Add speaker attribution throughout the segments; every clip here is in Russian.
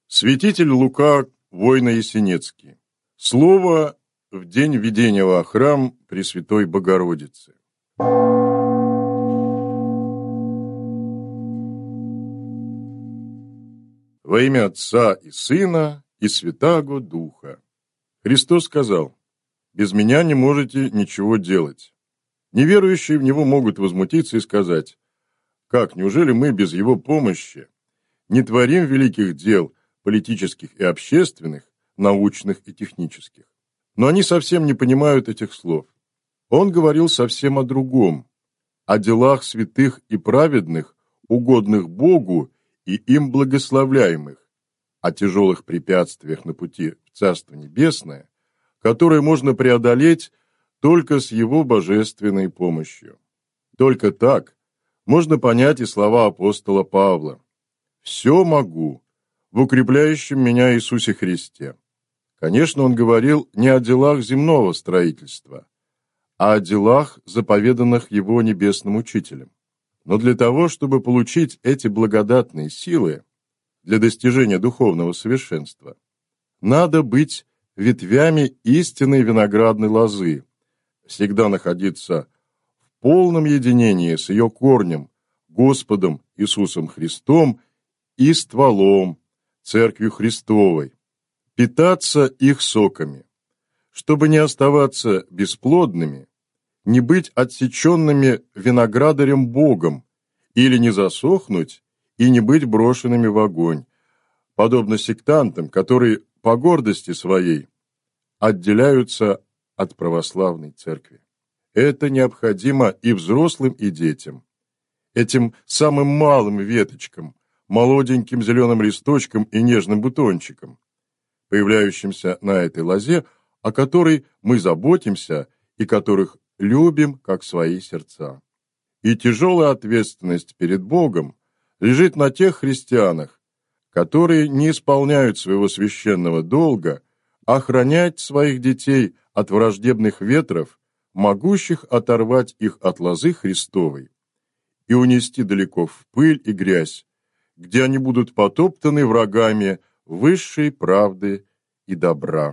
Speaker 1: Святитель Лука, Войно-Ясенецкий. Слово в день введения во храм Пресвятой Богородицы. Во имя Отца и Сына и Святаго Духа. Христос сказал: «Без меня не можете ничего делать». Неверующие в Него могут возмутиться и сказать: «Как, неужели мы без Его помощи не творим великих дел, политических и общественных, научных и технических?» Но они совсем не понимают этих слов. Он говорил совсем о другом, о делах святых и праведных, угодных Богу и им благословляемых, о тяжелых препятствиях на пути в Царство Небесное, которые можно преодолеть только с Его божественной помощью. Только так можно понять и слова апостола Павла: «Все могу в укрепляющем меня Иисусе Христе». Конечно, он говорил не о делах земного строительства, а о делах, заповеданных его небесным учителем. Но для того, чтобы получить эти благодатные силы для достижения духовного совершенства, надо быть ветвями истинной виноградной лозы, всегда находиться в полном единении с ее корнем, Господом Иисусом Христом, и стволом, Церковью Христовой, питаться их соками, чтобы не оставаться бесплодными, не быть отсеченными виноградарем Богом, или не засохнуть и не быть брошенными в огонь, подобно сектантам, которые по гордости своей отделяются от православной церкви. Это необходимо и взрослым, и детям. Этим самым малым веточкам, молоденьким зеленым листочкам и нежным бутончикам, появляющимся на этой лозе, о которой мы заботимся и которых любим, как свои сердца. И тяжелая ответственность перед Богом лежит на тех христианах, которые не исполняют своего священного долга охранять своих детей от враждебных ветров, могущих оторвать их от лозы Христовой и унести далеко в пыль и грязь, где они будут потоптаны врагами высшей правды и добра.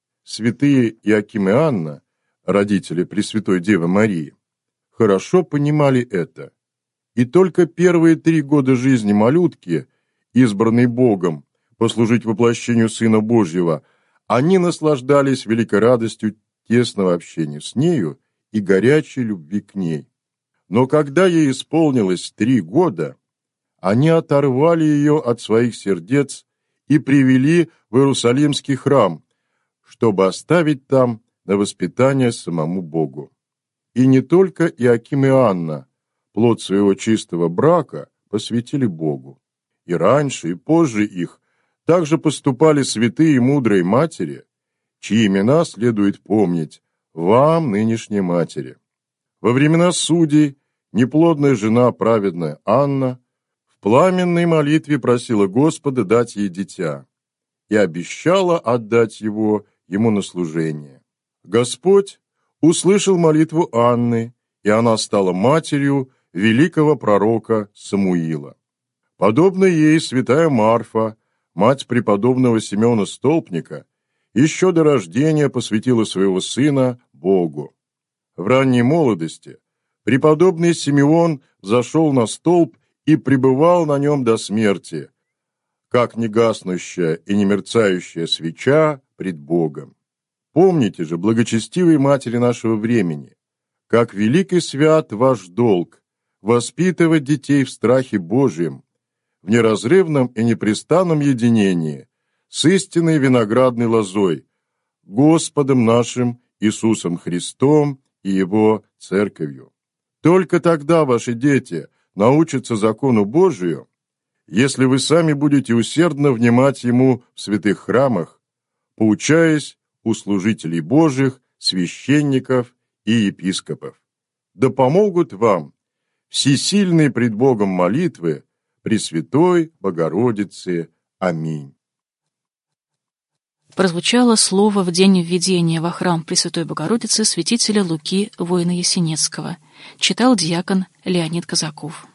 Speaker 1: Святые Иоаким и Анна, родители Пресвятой Девы Марии, хорошо понимали это, и только первые 3 года жизни малютки, избранной Богом послужить воплощению Сына Божьего, они наслаждались великой радостью тесного общения с нею и горячей любви к ней. Но когда ей исполнилось 3 года, они оторвали ее от своих сердец и привели в Иерусалимский храм, чтобы оставить там на воспитание самому Богу. И не только Иоаким и Анна плод своего чистого брака посвятили Богу. И раньше, и позже их также поступали святые и мудрые матери, чьи имена следует помнить вам, нынешние матери. Во времена судей неплодная жена, праведная Анна, в пламенной молитве просила Господа дать ей дитя и обещала отдать его ему на служение. Господь услышал молитву Анны, и она стала матерью великого пророка Самуила. Подобно ей святая Марфа, мать преподобного Симеона Столпника, еще до рождения посвятила своего сына Богу. В ранней молодости преподобный Симеон взошел на столб и пребывал на нем до смерти, как негаснущая и немерцающая свеча пред Богом. Помните же, благочестивые матери нашего времени, как велик и свят ваш долг воспитывать детей в страхе Божьем, в неразрывном и непрестанном единении с истинной виноградной лозой, Господом нашим Иисусом Христом и Его Церковью. Только тогда ваши дети научатся закону Божию, если вы сами будете усердно внимать Ему в святых храмах, поучаясь у служителей Божьих, священников и епископов. Да помогут вам всесильные пред Богом молитвы Пресвятой Богородицы. Аминь.
Speaker 2: Прозвучало слово в день введения во храм Пресвятой Богородицы святителя Луки Войно-Ясенецкого. Читал диакон Леонид Казаков.